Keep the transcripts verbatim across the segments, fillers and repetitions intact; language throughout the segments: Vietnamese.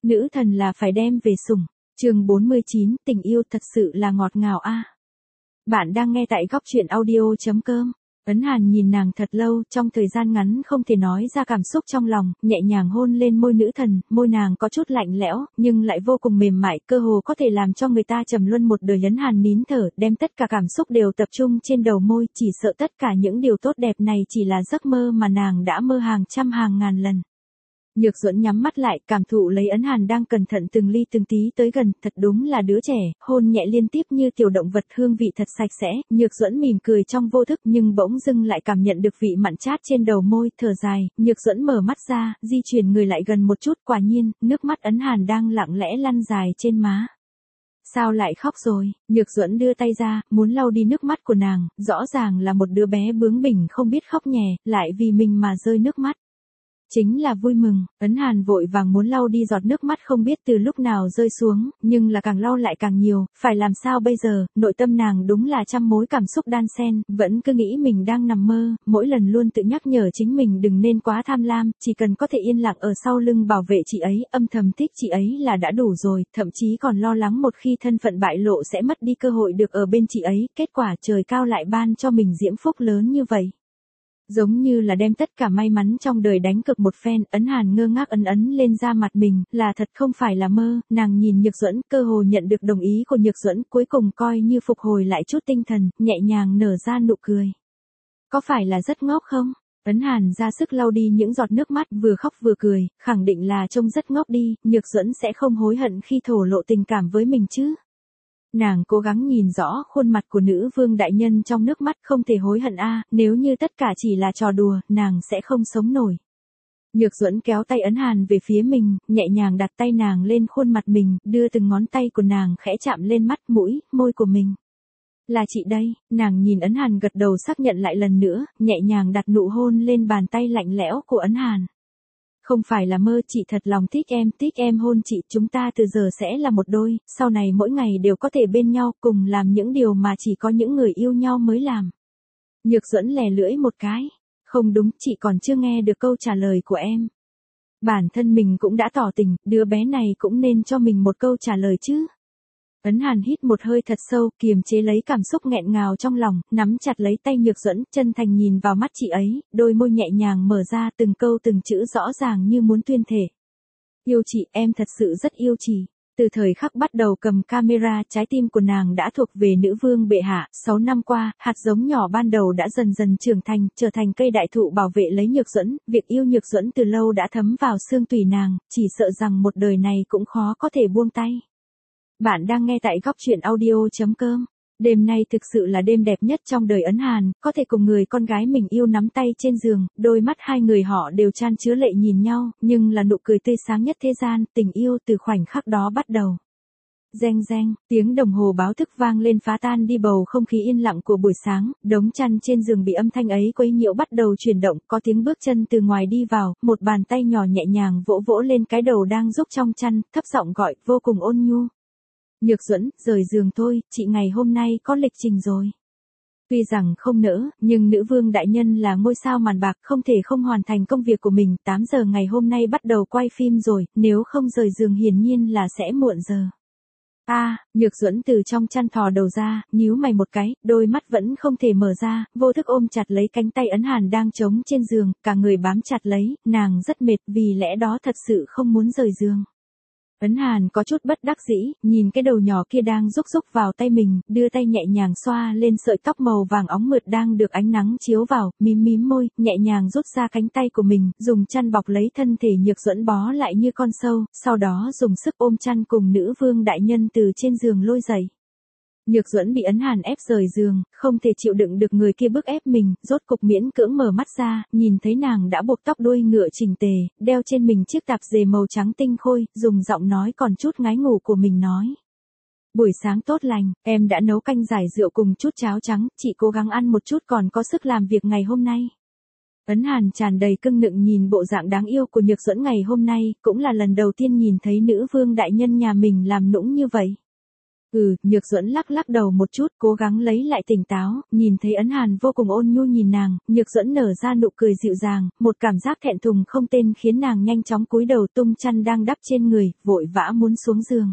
Nữ thần là phải đem về sủng. Chương bốn mươi chín, tình yêu thật sự là ngọt ngào a. Bạn đang nghe tại góc truyện audio chấm com. Ấn Hàn nhìn nàng thật lâu, trong thời gian ngắn không thể nói ra cảm xúc trong lòng, nhẹ nhàng hôn lên môi nữ thần, môi nàng có chút lạnh lẽo, nhưng lại vô cùng mềm mại, cơ hồ có thể làm cho người ta trầm luân một đời. Ấn Hàn nín thở, đem tất cả cảm xúc đều tập trung trên đầu môi, chỉ sợ tất cả những điều tốt đẹp này chỉ là giấc mơ mà nàng đã mơ hàng trăm hàng ngàn lần. Nhược Duẫn nhắm mắt lại, cảm thụ lấy Ấn Hàn đang cẩn thận từng ly từng tí tới gần, thật đúng là đứa trẻ, hôn nhẹ liên tiếp như tiểu động vật, hương vị thật sạch sẽ. Nhược Duẫn mỉm cười trong vô thức, nhưng bỗng dưng lại cảm nhận được vị mặn chát trên đầu môi, thở dài. Nhược Duẫn mở mắt ra, di chuyển người lại gần một chút, quả nhiên, nước mắt Ấn Hàn đang lặng lẽ lăn dài trên má. Sao lại khóc rồi? Nhược Duẫn đưa tay ra, muốn lau đi nước mắt của nàng, rõ ràng là một đứa bé bướng bỉnh không biết khóc nhè, lại vì mình mà rơi nước mắt. Chính là vui mừng. Ấn Hàn vội vàng muốn lau đi giọt nước mắt không biết từ lúc nào rơi xuống, nhưng là càng lau lại càng nhiều, phải làm sao bây giờ? Nội tâm nàng đúng là trăm mối cảm xúc đan xen, vẫn cứ nghĩ mình đang nằm mơ, mỗi lần luôn tự nhắc nhở chính mình đừng nên quá tham lam, chỉ cần có thể yên lặng ở sau lưng bảo vệ chị ấy, âm thầm thích chị ấy là đã đủ rồi, thậm chí còn lo lắng một khi thân phận bại lộ sẽ mất đi cơ hội được ở bên chị ấy, kết quả trời cao lại ban cho mình diễm phúc lớn như vậy. Giống như là đem tất cả may mắn trong đời đánh cược một phen. Ấn Hàn ngơ ngác ấn ấn lên da mặt mình, là thật không phải là mơ. Nàng nhìn Nhược Duẫn, cơ hồ nhận được đồng ý của Nhược Duẫn, cuối cùng coi như phục hồi lại chút tinh thần, nhẹ nhàng nở ra nụ cười. Có phải là rất ngốc không? Ấn Hàn ra sức lau đi những giọt nước mắt, vừa khóc vừa cười, khẳng định là trông rất ngốc đi, Nhược Duẫn sẽ không hối hận khi thổ lộ tình cảm với mình chứ. Nàng cố gắng nhìn rõ khuôn mặt của nữ vương đại nhân trong nước mắt, không thể hối hận a, nếu như tất cả chỉ là trò đùa, nàng sẽ không sống nổi. Nhược Duẫn kéo tay Ấn Hàn về phía mình, nhẹ nhàng đặt tay nàng lên khuôn mặt mình, đưa từng ngón tay của nàng khẽ chạm lên mắt, mũi, môi của mình. Là chị đây. Nàng nhìn Ấn Hàn gật đầu xác nhận lại lần nữa, nhẹ nhàng đặt nụ hôn lên bàn tay lạnh lẽo của Ấn Hàn. Không phải là mơ, chị thật lòng thích em, thích em hôn chị, chúng ta từ giờ sẽ là một đôi, sau này mỗi ngày đều có thể bên nhau, cùng làm những điều mà chỉ có những người yêu nhau mới làm. Nhược Duẫn lè lưỡi một cái. Không đúng, chị còn chưa nghe được câu trả lời của em. Bản thân mình cũng đã tỏ tình, đứa bé này cũng nên cho mình một câu trả lời chứ. Ấn Hàn hít một hơi thật sâu, kiềm chế lấy cảm xúc nghẹn ngào trong lòng, nắm chặt lấy tay Nhược Duẫn, chân thành nhìn vào mắt chị ấy, đôi môi nhẹ nhàng mở ra, từng câu từng chữ rõ ràng như muốn tuyên thể. Yêu chị, em thật sự rất yêu chị. Từ thời khắc bắt đầu cầm camera, trái tim của nàng đã thuộc về nữ vương bệ hạ. Sáu năm qua, hạt giống nhỏ ban đầu đã dần dần trưởng thành, trở thành cây đại thụ bảo vệ lấy Nhược Duẫn. Việc yêu Nhược Duẫn từ lâu đã thấm vào xương tủy nàng, chỉ sợ rằng một đời này cũng khó có thể buông tay. Bạn đang nghe tại góc truyện audio chấm com. Đêm nay thực sự là đêm đẹp nhất trong đời Ấn Hàn, có thể cùng người con gái mình yêu nắm tay trên giường, đôi mắt hai người họ đều chan chứa lệ nhìn nhau, nhưng là nụ cười tươi sáng nhất thế gian, tình yêu từ khoảnh khắc đó bắt đầu. Reng reng, tiếng đồng hồ báo thức vang lên phá tan đi bầu không khí yên lặng của buổi sáng, đống chăn trên giường bị âm thanh ấy quấy nhiễu bắt đầu chuyển động, có tiếng bước chân từ ngoài đi vào, một bàn tay nhỏ nhẹ nhàng vỗ vỗ lên cái đầu đang rúc trong chăn, thấp giọng gọi, vô cùng ôn nhu. Nhược Duẫn, rời giường thôi, chị ngày hôm nay có lịch trình rồi. Tuy rằng không nỡ, nhưng nữ vương đại nhân là ngôi sao màn bạc, không thể không hoàn thành công việc của mình. Tám giờ ngày hôm nay bắt đầu quay phim rồi, nếu không rời giường hiển nhiên là sẽ muộn giờ. A, à, Nhược Duẫn từ trong chăn thò đầu ra, nhíu mày một cái, đôi mắt vẫn không thể mở ra, vô thức ôm chặt lấy cánh tay Ấn Hàn đang trống trên giường, cả người bám chặt lấy, nàng rất mệt, vì lẽ đó thật sự không muốn rời giường. Ấn Hàn có chút bất đắc dĩ, nhìn cái đầu nhỏ kia đang rúc rúc vào tay mình, đưa tay nhẹ nhàng xoa lên sợi tóc màu vàng óng mượt đang được ánh nắng chiếu vào, mím mím môi, nhẹ nhàng rút ra cánh tay của mình, dùng chăn bọc lấy thân thể Nhược Duẫn bó lại như con sâu, sau đó dùng sức ôm chăn cùng nữ vương đại nhân từ trên giường lôi dậy. Nhược Duẫn bị Ấn Hàn ép rời giường, không thể chịu đựng được người kia bức ép mình, rốt cục miễn cưỡng mở mắt ra, nhìn thấy nàng đã buộc tóc đuôi ngựa chỉnh tề, đeo trên mình chiếc tạp dề màu trắng tinh khôi, dùng giọng nói còn chút ngái ngủ của mình nói. Buổi sáng tốt lành, em đã nấu canh giải rượu cùng chút cháo trắng, chị cố gắng ăn một chút còn có sức làm việc ngày hôm nay. Ấn Hàn tràn đầy cưng nựng nhìn bộ dạng đáng yêu của Nhược Duẫn ngày hôm nay, cũng là lần đầu tiên nhìn thấy nữ vương đại nhân nhà mình làm nũng như vậy. Ừ, Nhược Duẫn lắc lắc đầu một chút, cố gắng lấy lại tỉnh táo, nhìn thấy Ấn Hàn vô cùng ôn nhu nhìn nàng, Nhược Duẫn nở ra nụ cười dịu dàng, một cảm giác thẹn thùng không tên khiến nàng nhanh chóng cúi đầu tung chăn đang đắp trên người, vội vã muốn xuống giường.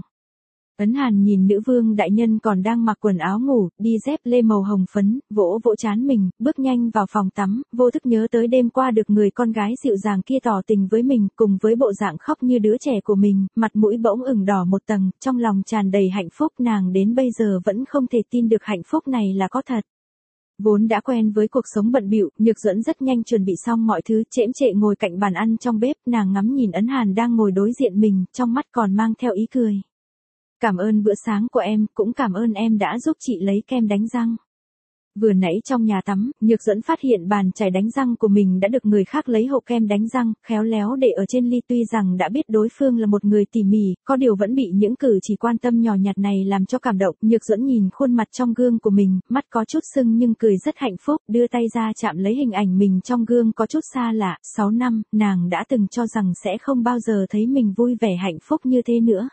Ấn Hàn nhìn nữ vương đại nhân còn đang mặc quần áo ngủ, đi dép lê màu hồng phấn, vỗ vỗ trán mình, bước nhanh vào phòng tắm, vô thức nhớ tới đêm qua được người con gái dịu dàng kia tỏ tình với mình, cùng với bộ dạng khóc như đứa trẻ của mình, mặt mũi bỗng ửng đỏ một tầng, trong lòng tràn đầy hạnh phúc, nàng đến bây giờ vẫn không thể tin được hạnh phúc này là có thật. Vốn đã quen với cuộc sống bận bịu, Nhược Duẫn rất nhanh chuẩn bị xong mọi thứ, chễm chệ ngồi cạnh bàn ăn trong bếp, nàng ngắm nhìn Ấn Hàn đang ngồi đối diện mình, trong mắt còn mang theo ý cười. Cảm ơn bữa sáng của em, cũng cảm ơn em đã giúp chị lấy kem đánh răng. Vừa nãy trong nhà tắm, Nhược Duẫn phát hiện bàn chải đánh răng của mình đã được người khác lấy hộp kem đánh răng, khéo léo để ở trên ly, tuy rằng đã biết đối phương là một người tỉ mỉ, có điều vẫn bị những cử chỉ quan tâm nhỏ nhặt này làm cho cảm động. Nhược Duẫn nhìn khuôn mặt trong gương của mình, mắt có chút sưng nhưng cười rất hạnh phúc, đưa tay ra chạm lấy hình ảnh mình trong gương có chút xa lạ. Sáu năm, nàng đã từng cho rằng sẽ không bao giờ thấy mình vui vẻ hạnh phúc như thế nữa.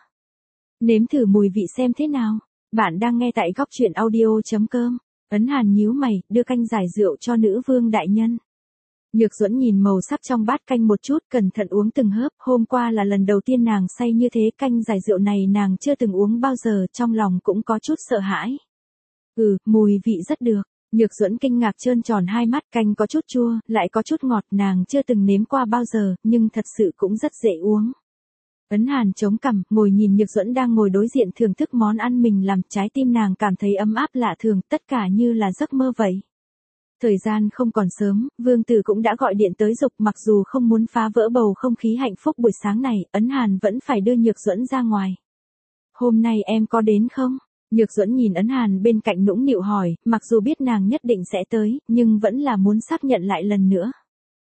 Nếm thử mùi vị xem thế nào. Bạn đang nghe tại góc truyện audio chấm com. Ấn Hàn nhíu mày, đưa canh giải rượu cho nữ vương đại nhân. Nhược Duẫn nhìn màu sắc trong bát canh một chút, cẩn thận uống từng hớp, hôm qua là lần đầu tiên nàng say như thế, canh giải rượu này nàng chưa từng uống bao giờ, trong lòng cũng có chút sợ hãi. Ừ, mùi vị rất được. Nhược Duẫn kinh ngạc trơn tròn hai mắt, canh có chút chua, lại có chút ngọt, nàng chưa từng nếm qua bao giờ, nhưng thật sự cũng rất dễ uống. Ấn Hàn chống cằm, ngồi nhìn Nhược Duẫn đang ngồi đối diện thưởng thức món ăn mình làm, trái tim nàng cảm thấy ấm áp lạ thường, tất cả như là giấc mơ vậy. Thời gian không còn sớm, Vương Tử cũng đã gọi điện tới giục, mặc dù không muốn phá vỡ bầu không khí hạnh phúc buổi sáng này, Ấn Hàn vẫn phải đưa Nhược Duẫn ra ngoài. Hôm nay em có đến không? Nhược Duẫn nhìn Ấn Hàn bên cạnh nũng nịu hỏi, mặc dù biết nàng nhất định sẽ tới, nhưng vẫn là muốn xác nhận lại lần nữa.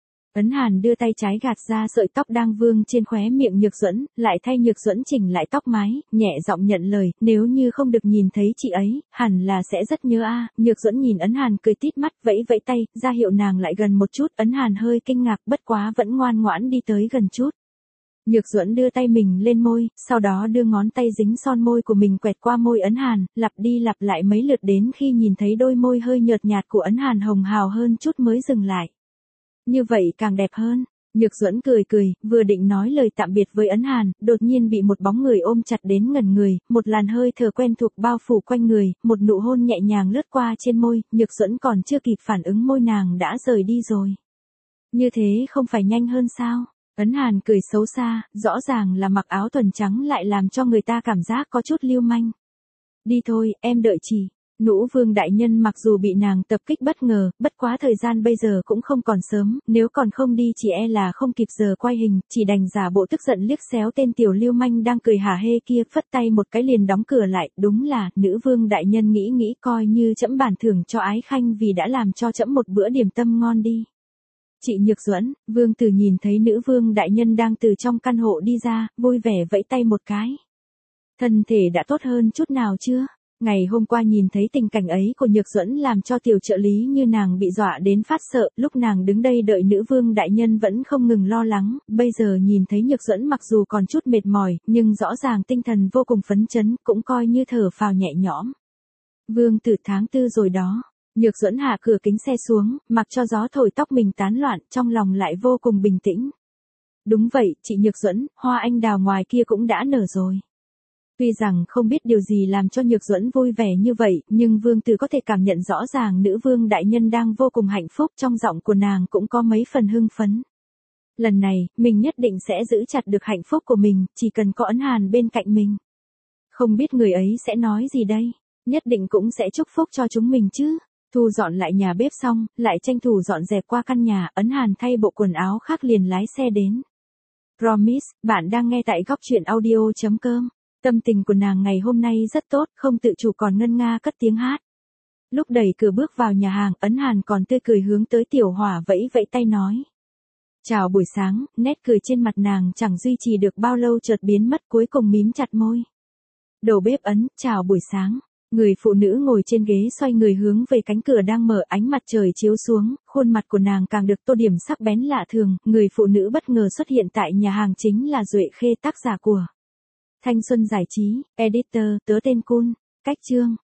Ấn Hàn đưa tay trái gạt ra sợi tóc đang vương trên khóe miệng Nhược Duẫn, lại thay Nhược Duẫn chỉnh lại tóc mái, nhẹ giọng nhận lời, nếu như không được nhìn thấy chị ấy, hẳn là sẽ rất nhớ a. À. Nhược Duẫn nhìn Ấn Hàn cười tít mắt, vẫy vẫy tay, ra hiệu nàng lại gần một chút, Ấn Hàn hơi kinh ngạc, bất quá vẫn ngoan ngoãn đi tới gần chút. Nhược Duẫn đưa tay mình lên môi, sau đó đưa ngón tay dính son môi của mình quẹt qua môi Ấn Hàn, lặp đi lặp lại mấy lượt đến khi nhìn thấy đôi môi hơi nhợt nhạt của Ấn Hàn hồng hào hơn chút mới dừng lại. Như vậy càng đẹp hơn. Nhược Duẫn cười cười, vừa định nói lời tạm biệt với Ấn Hàn, đột nhiên bị một bóng người ôm chặt đến ngẩn người, một làn hơi thở quen thuộc bao phủ quanh người, một nụ hôn nhẹ nhàng lướt qua trên môi, Nhược Duẫn còn chưa kịp phản ứng môi nàng đã rời đi rồi. Như thế không phải nhanh hơn sao? Ấn Hàn cười xấu xa, rõ ràng là mặc áo thuần trắng lại làm cho người ta cảm giác có chút lưu manh. Đi thôi, em đợi chị. Nữ vương đại nhân mặc dù bị nàng tập kích bất ngờ, bất quá thời gian bây giờ cũng không còn sớm, nếu còn không đi chỉ e là không kịp giờ quay hình, chỉ đành giả bộ tức giận liếc xéo tên tiểu lưu manh đang cười hả hê kia, phất tay một cái liền đóng cửa lại, đúng là, nữ vương đại nhân nghĩ nghĩ coi như trẫm bản thưởng cho ái khanh vì đã làm cho trẫm một bữa điểm tâm ngon đi. Chị Nhược Duẫn, Vương Tử nhìn thấy nữ vương đại nhân đang từ trong căn hộ đi ra, vui vẻ vẫy tay một cái. Thân thể đã tốt hơn chút nào chưa? Ngày hôm qua nhìn thấy tình cảnh ấy của Nhược Duẫn làm cho tiểu trợ lý như nàng bị dọa đến phát sợ, lúc nàng đứng đây đợi nữ vương đại nhân vẫn không ngừng lo lắng, bây giờ nhìn thấy Nhược Duẫn mặc dù còn chút mệt mỏi, nhưng rõ ràng tinh thần vô cùng phấn chấn, cũng coi như thở phào nhẹ nhõm. Vương Tử tháng tư rồi đó. Nhược Duẫn hạ cửa kính xe xuống, mặc cho gió thổi tóc mình tán loạn, trong lòng lại vô cùng bình tĩnh. Đúng vậy, chị Nhược Duẫn, hoa anh đào ngoài kia cũng đã nở rồi. Tuy rằng không biết điều gì làm cho Nhược Duẫn vui vẻ như vậy, nhưng Vương Tử có thể cảm nhận rõ ràng nữ vương đại nhân đang vô cùng hạnh phúc, trong giọng của nàng cũng có mấy phần hưng phấn. Lần này, mình nhất định sẽ giữ chặt được hạnh phúc của mình, chỉ cần có Ấn Hàn bên cạnh mình. Không biết người ấy sẽ nói gì đây, nhất định cũng sẽ chúc phúc cho chúng mình chứ. Thu dọn lại nhà bếp xong, lại tranh thủ dọn dẹp qua căn nhà, Ấn Hàn thay bộ quần áo khác liền lái xe đến. Promise, bạn đang nghe tại góc truyện audio chấm com. Tâm tình của nàng ngày hôm nay rất tốt, không tự chủ còn ngân nga cất tiếng hát. Lúc đẩy cửa bước vào nhà hàng, Ấn Hàn còn tươi cười hướng tới Tiểu Hỏa vẫy vẫy tay nói. Chào buổi sáng, nét cười trên mặt nàng chẳng duy trì được bao lâu chợt biến mất, cuối cùng mím chặt môi. Đầu bếp Ấn, chào buổi sáng. Người phụ nữ ngồi trên ghế xoay người hướng về cánh cửa đang mở, ánh mặt trời chiếu xuống, khuôn mặt của nàng càng được tô điểm sắc bén lạ thường, người phụ nữ bất ngờ xuất hiện tại nhà hàng chính là Duệ Khê, tác giả của Thanh Xuân Giải Trí, editor, tớ tên Cun. cách chương.